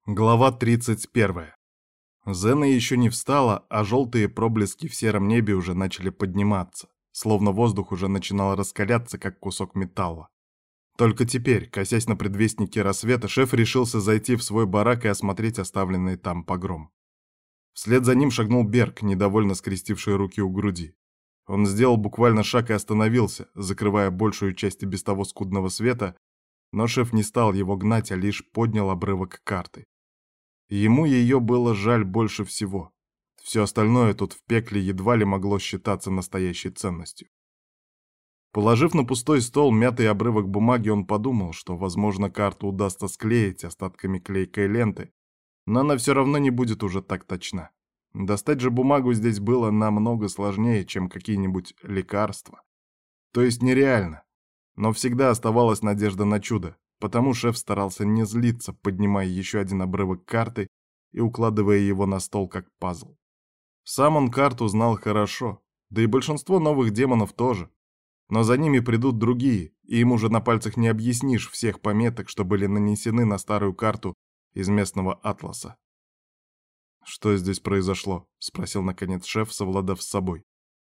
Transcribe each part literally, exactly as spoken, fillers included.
Глава тридцать первая. Зена еще не встала, а желтые проблески в сером небе уже начали подниматься, словно воздух уже начинал раскаляться, как кусок металла. Только теперь, косясь на предвестники рассвета, шеф решился зайти в свой барак и осмотреть оставленный там погром. Вслед за ним шагнул Берг, недовольно скрестивший руки у груди. Он сделал буквально шаг и остановился, закрывая большую часть и без того скудного света, но шеф не стал его гнать, а лишь поднял обрывок карты. Ему ее было жаль больше всего. Все остальное тут в пекле едва ли могло считаться настоящей ценностью. Положив на пустой стол мятый обрывок бумаги, он подумал, что, возможно, карту удастся склеить остатками клейкой ленты, но она все равно не будет уже так точна. Достать же бумагу здесь было намного сложнее, чем какие-нибудь лекарства. То есть нереально. Но всегда оставалась надежда на чудо, потому шеф старался не злиться, поднимая еще один обрывок карты и укладывая его на стол как пазл. Сам он карту знал хорошо, да и большинство новых демонов тоже. Но за ними придут другие, и им уже на пальцах не объяснишь всех пометок, что были нанесены на старую карту из местного атласа. «Что здесь произошло?» — спросил наконец шеф, совладав с собой.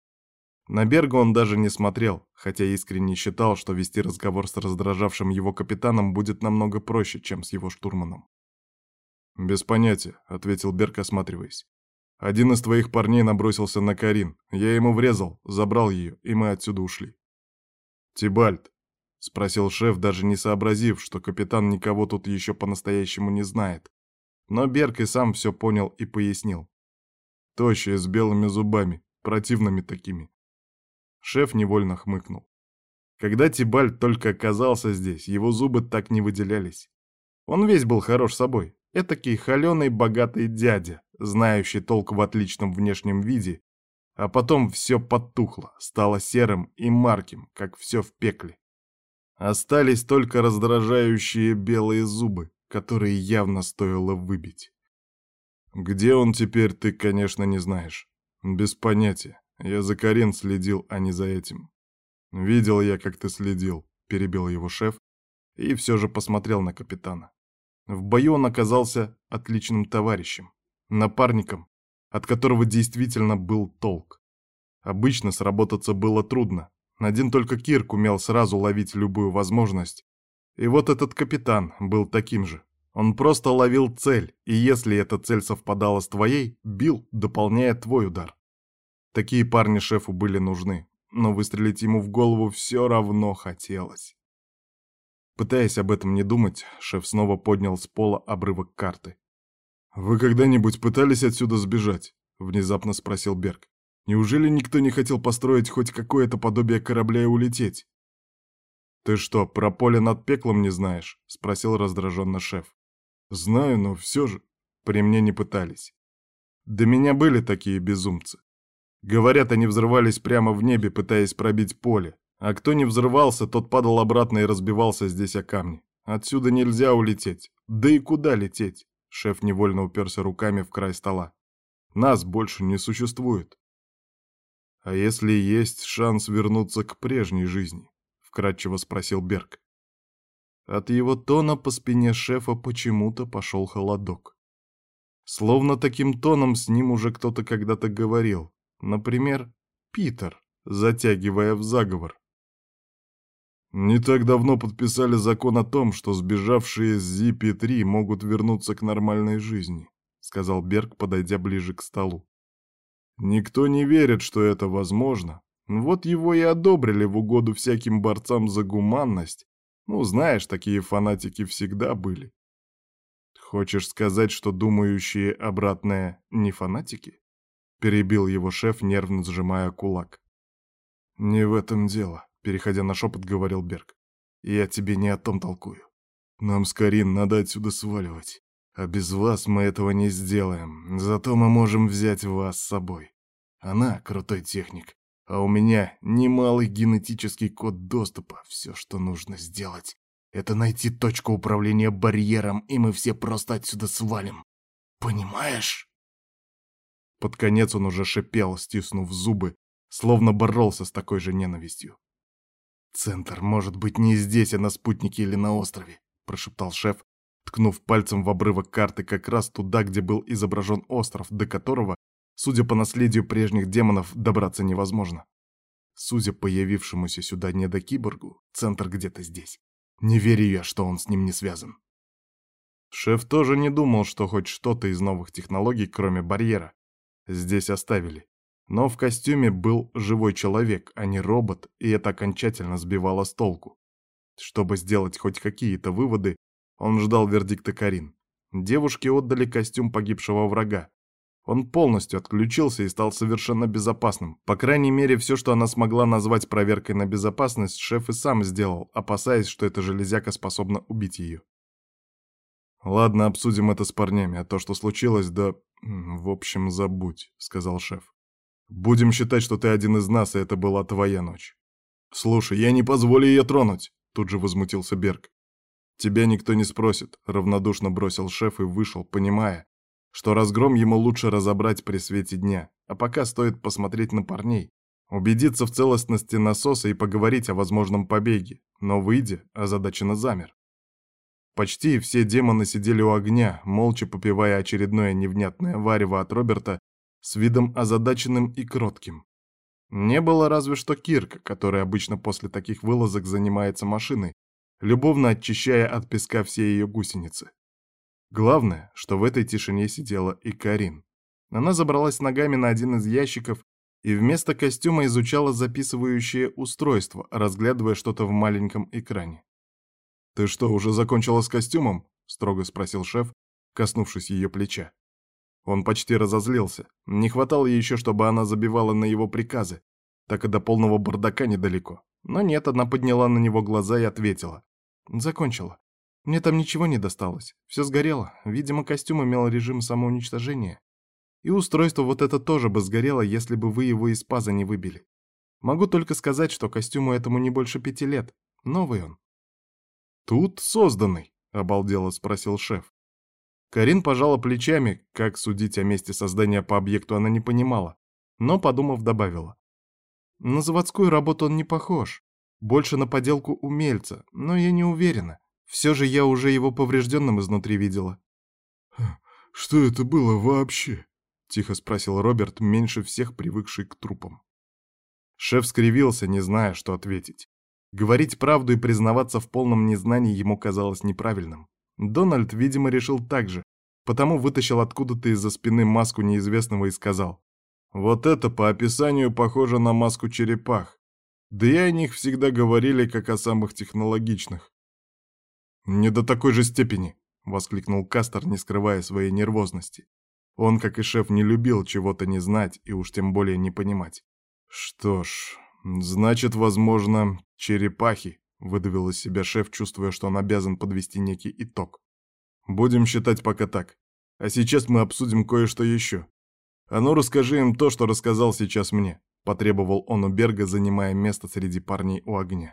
На Берга он даже не смотрел, хотя искренне считал, что вести разговор с раздражавшим его капитаном будет намного проще, чем с его штурманом. «Без понятия», — ответил Берг, осматриваясь. «Один из твоих парней набросился на Карин. Я ему врезал, забрал ее, и мы отсюда ушли». «Тибальт?» — спросил шеф, даже не сообразив, что капитан никого тут еще по-настоящему не знает. Но Берг и сам все понял и пояснил. «Тощая, с белыми зубами, противными такими». Шеф невольно хмыкнул. Когда Тибальт только оказался здесь, его зубы так не выделялись. Он весь был хорош собой, этакий холеный богатый дядя, знающий толк в отличном внешнем виде, а потом все потухло, стало серым и марким, как все в пекле. Остались только раздражающие белые зубы, которые явно стоило выбить. Где он теперь, ты, конечно, не знаешь. Без понятия. Я за Карин следил, а не за этим. Видел я, как ты следил, перебил его шеф, и все же посмотрел на капитана. В бою он оказался отличным товарищем, напарником, от которого действительно был толк. Обычно сработаться было трудно. Один только Кирк умел сразу ловить любую возможность. И вот этот капитан был таким же. Он просто ловил цель, и если эта цель совпадала с твоей, бил, дополняя твой удар. Такие парни шефу были нужны, но выстрелить ему в голову все равно хотелось. Пытаясь об этом не думать, шеф снова поднял с пола обрывок карты. «Вы когда-нибудь пытались отсюда сбежать?» — внезапно спросил Берг. «Неужели никто не хотел построить хоть какое-то подобие корабля и улететь?» «Ты что, про поле над пеклом не знаешь?» — спросил раздраженно шеф. «Знаю, но все же...» «При мне не пытались. До меня были такие безумцы. Говорят, они взрывались прямо в небе, пытаясь пробить поле. А кто не взрывался, тот падал обратно и разбивался здесь о камни. Отсюда нельзя улететь. Да и куда лететь?» Шеф невольно уперся руками в край стола. «Нас больше не существует». «А если есть шанс вернуться к прежней жизни?» — вкратчиво спросил Берг. От его тона по спине шефа почему-то пошел холодок. Словно таким тоном с ним уже кто-то когда-то говорил. Например, Питер, затягивая в заговор. «Не так давно подписали закон о том, что сбежавшие с Зипи три могут вернуться к нормальной жизни», — сказал Берг, подойдя ближе к столу. «Никто не верит, что это возможно. Вот его и одобрили в угоду всяким борцам за гуманность. Ну, знаешь, такие фанатики всегда были». «Хочешь сказать, что думающие обратное не фанатики?» — перебил его шеф, нервно сжимая кулак. «Не в этом дело», — переходя на шепот, говорил Берг. «Я тебе не о том толкую. Нам с Карин надо отсюда сваливать. А без вас мы этого не сделаем. Зато мы можем взять вас с собой. Она крутой техник, а у меня немалый генетический код доступа. Все, что нужно сделать, это найти точку управления барьером, и мы все просто отсюда свалим. Понимаешь?» Под конец он уже шипел, стиснув зубы, словно боролся с такой же ненавистью. «Центр может быть не здесь, а на спутнике или на острове», — прошептал шеф, ткнув пальцем в обрывок карты как раз туда, где был изображен остров, до которого, судя по наследию прежних демонов, добраться невозможно. Судя по явившемуся сюда недокиборгу, центр где-то здесь. Не верю я, что он с ним не связан. Шеф тоже не думал, что хоть что-то из новых технологий, кроме барьера, здесь оставили. Но в костюме был живой человек, а не робот, и это окончательно сбивало с толку. Чтобы сделать хоть какие-то выводы, он ждал вердикта Карин. Девушке отдали костюм погибшего врага. Он полностью отключился и стал совершенно безопасным. По крайней мере, все, что она смогла назвать проверкой на безопасность, шеф и сам сделал, опасаясь, что эта железяка способна убить ее. «Ладно, обсудим это с парнями, а то, что случилось, да... в общем, забудь», — сказал шеф. «Будем считать, что ты один из нас, и это была твоя ночь». «Слушай, я не позволю ее тронуть», — тут же возмутился Берг. «Тебя никто не спросит», — равнодушно бросил шеф и вышел, понимая, что разгром ему лучше разобрать при свете дня, а пока стоит посмотреть на парней, убедиться в целостности насоса и поговорить о возможном побеге, но, выйдя, озадаченно замер. Почти все демоны сидели у огня, молча попивая очередное невнятное варево от Роберта с видом озадаченным и кротким. Не было разве что Кирка, который обычно после таких вылазок занимается машиной, любовно очищая от песка все ее гусеницы. Главное, что в этой тишине сидела и Карин. Она забралась ногами на один из ящиков и вместо костюма изучала записывающее устройство, разглядывая что-то в маленьком экране. «Ты что, уже закончила с костюмом?» — строго спросил шеф, коснувшись ее плеча. Он почти разозлился. Не хватало еще, чтобы она забивала на его приказы. Так и до полного бардака недалеко. Но нет, она подняла на него глаза и ответила. «Закончила. Мне там ничего не досталось. Все сгорело. Видимо, костюм имел режим самоуничтожения. И устройство вот это тоже бы сгорело, если бы вы его из паза не выбили. Могу только сказать, что костюму этому не больше пяти лет. Новый он». «Тут созданный?» — обалдело спросил шеф. Карин пожала плечами, как судить о месте создания по объекту она не понимала, но, подумав, добавила. «На заводскую работу он не похож. Больше на поделку умельца, но я не уверена. Все же я уже его поврежденным изнутри видела». «Что это было вообще?» — тихо спросил Роберт, меньше всех привыкший к трупам. Шеф скривился, не зная, что ответить. Говорить правду и признаваться в полном незнании ему казалось неправильным. Дональд, видимо, решил так же, потому вытащил откуда-то из-за спины маску неизвестного и сказал: «Вот это по описанию похоже на маску черепах. Да и о них всегда говорили как о самых технологичных». «Не до такой же степени», — воскликнул Кастер, не скрывая своей нервозности. Он, как и шеф, не любил чего-то не знать и уж тем более не понимать. «Что ж, значит, возможно, черепахи», — выдавил из себя шеф, чувствуя, что он обязан подвести некий итог. «Будем считать пока так. А сейчас мы обсудим кое-что еще. А ну расскажи им то, что рассказал сейчас мне», — потребовал он у Берга, занимая место среди парней у огня.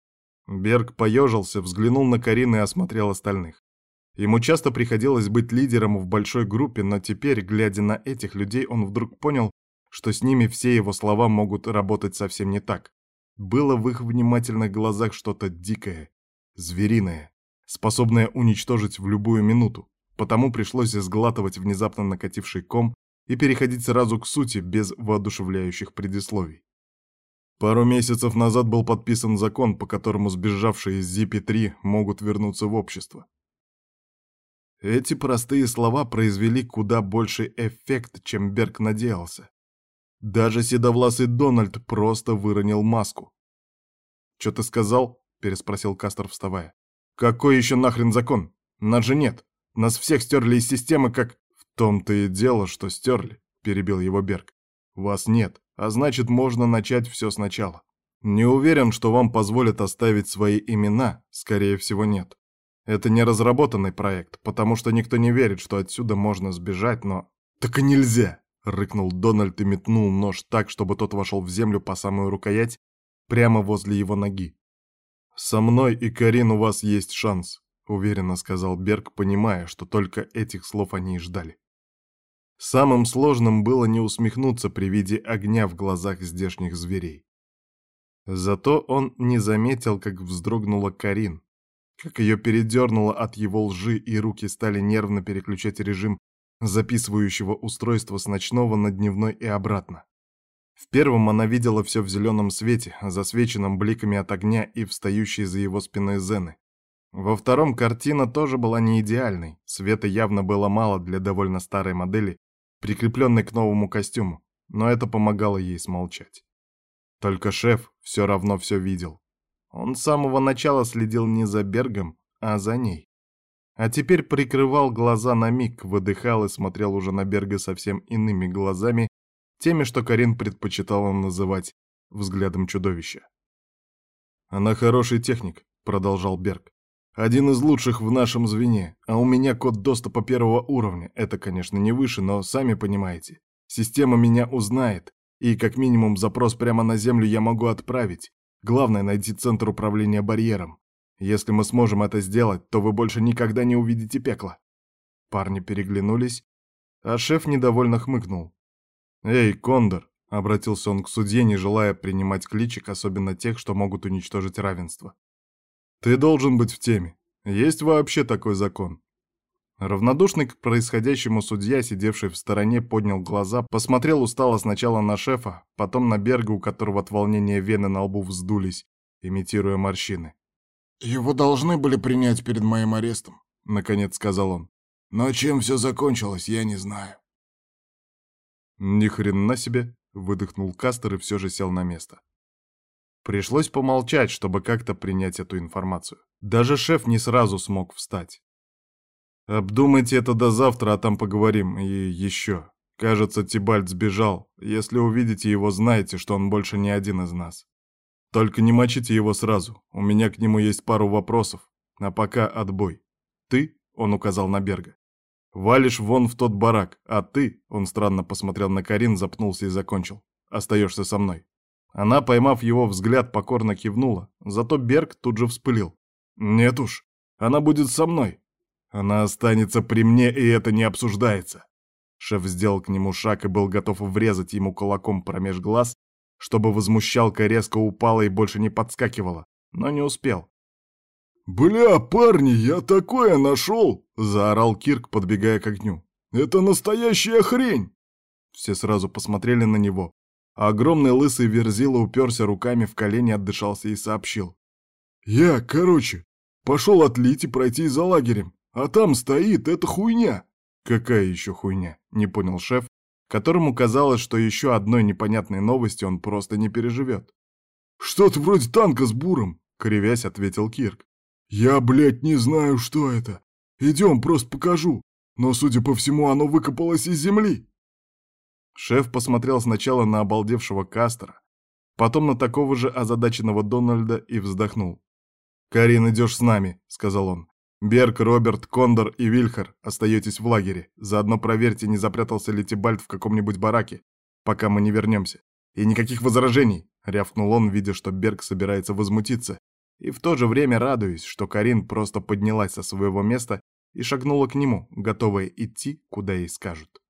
Берг поежился, взглянул на Карин и осмотрел остальных. Ему часто приходилось быть лидером в большой группе, но теперь, глядя на этих людей, он вдруг понял, что с ними все его слова могут работать совсем не так. Было в их внимательных глазах что-то дикое, звериное, способное уничтожить в любую минуту, потому пришлось сглатывать внезапно накативший ком и переходить сразу к сути, без воодушевляющих предисловий. Пару месяцев назад был подписан закон, по которому сбежавшие из Зипи три могут вернуться в общество. Эти простые слова произвели куда больший эффект, чем Берг надеялся. Даже седовласый Дональд просто выронил маску. «Чё ты сказал?» — переспросил Кастер, вставая. «Какой еще нахрен закон? Нас же нет. Нас всех стерли из системы, как...» «В том-то и дело, что стерли», — перебил его Берг. «Вас нет, а значит, можно начать все сначала. Не уверен, что вам позволят оставить свои имена, скорее всего, нет. Это не разработанный проект, потому что никто не верит, что отсюда можно сбежать, но...» «Так и нельзя!» — рыкнул Дональд и метнул нож так, чтобы тот вошел в землю по самую рукоять, прямо возле его ноги. «Со мной и Карин у вас есть шанс», — уверенно сказал Берг, понимая, что только этих слов они и ждали. Самым сложным было не усмехнуться при виде огня в глазах здешних зверей. Зато он не заметил, как вздрогнула Карин. как ее передернуло от его лжи, и руки стали нервно переключать режим записывающего устройства с ночного на дневной и обратно. В первом она видела все в зеленом свете, засвеченном бликами от огня и встающей за его спиной Зены. Во втором картина тоже была не идеальной, света явно было мало для довольно старой модели, прикрепленной к новому костюму, но это помогало ей смолчать. Только шеф все равно все видел. Он с самого начала следил не за Бергом, а за ней. А теперь прикрывал глаза на миг, выдыхал и смотрел уже на Берга совсем иными глазами, теми, что Карин предпочитала называть взглядом чудовища. «Она хороший техник», — продолжал Берг. «Один из лучших в нашем звене, а у меня код доступа первого уровня. Это, конечно, не выше, но сами понимаете. Система меня узнает, и как минимум запрос прямо на Землю я могу отправить. Главное — найти центр управления барьером. Если мы сможем это сделать, то вы больше никогда не увидите пекла». Парни переглянулись, а шеф недовольно хмыкнул. «Эй, Кондор!» — обратился он к судье, не желая принимать кличек, особенно тех, что могут уничтожить равенство. «Ты должен быть в теме. Есть вообще такой закон?» Равнодушный к происходящему судья, сидевший в стороне, поднял глаза, посмотрел устало сначала на шефа, потом на Берга, у которого от волнения вены на лбу вздулись, имитируя морщины. «Его должны были принять перед моим арестом», — наконец сказал он. «Но чем все закончилось, я не знаю». «Ни хрена себе!» — выдохнул Кастер и все же сел на место. Пришлось помолчать, чтобы как-то принять эту информацию. Даже шеф не сразу смог встать. «Обдумайте это до завтра, а там поговорим. И еще. Кажется, Тибальт сбежал. Если увидите его, знайте, что он больше не один из нас. Только не мочите его сразу. У меня к нему есть пару вопросов. А пока отбой. Ты, — он указал на Берга, — валишь вон в тот барак, а ты, — он странно посмотрел на Карин, запнулся и закончил, — остаешься со мной». Она, поймав его взгляд, покорно кивнула, зато Берг тут же вспылил. «Нет уж, она будет со мной. Она останется при мне, и это не обсуждается». Шеф сделал к нему шаг и был готов врезать ему кулаком промеж глаз, чтобы возмущалка резко упала и больше не подскакивала, но не успел. «Бля, парни, я такое нашел!» — заорал Кирк, подбегая к огню. «Это настоящая хрень!» Все сразу посмотрели на него, а огромный лысый верзила уперся руками в колени, отдышался и сообщил. «Я, короче, пошел отлить и пройти за лагерем, а там стоит эта хуйня!» «Какая еще хуйня?» — не понял шеф, которому казалось, что еще одной непонятной новости он просто не переживет. «Что-то вроде танка с буром», — кривясь, ответил Кирк. «Я, блядь, не знаю, что это. Идем, просто покажу. Но, судя по всему, оно выкопалось из земли». Шеф посмотрел сначала на обалдевшего Кастера, потом на такого же озадаченного Дональда и вздохнул. «Карин, идешь с нами», — сказал он. «Берг, Роберт, Кондор и Вильхар, остаетесь в лагере. Заодно проверьте, не запрятался ли Тибальт в каком-нибудь бараке, пока мы не вернемся. И никаких возражений», — рявкнул он, видя, что Берг собирается возмутиться, и в то же время радуясь, что Карин просто поднялась со своего места и шагнула к нему, готовая идти, куда ей скажут.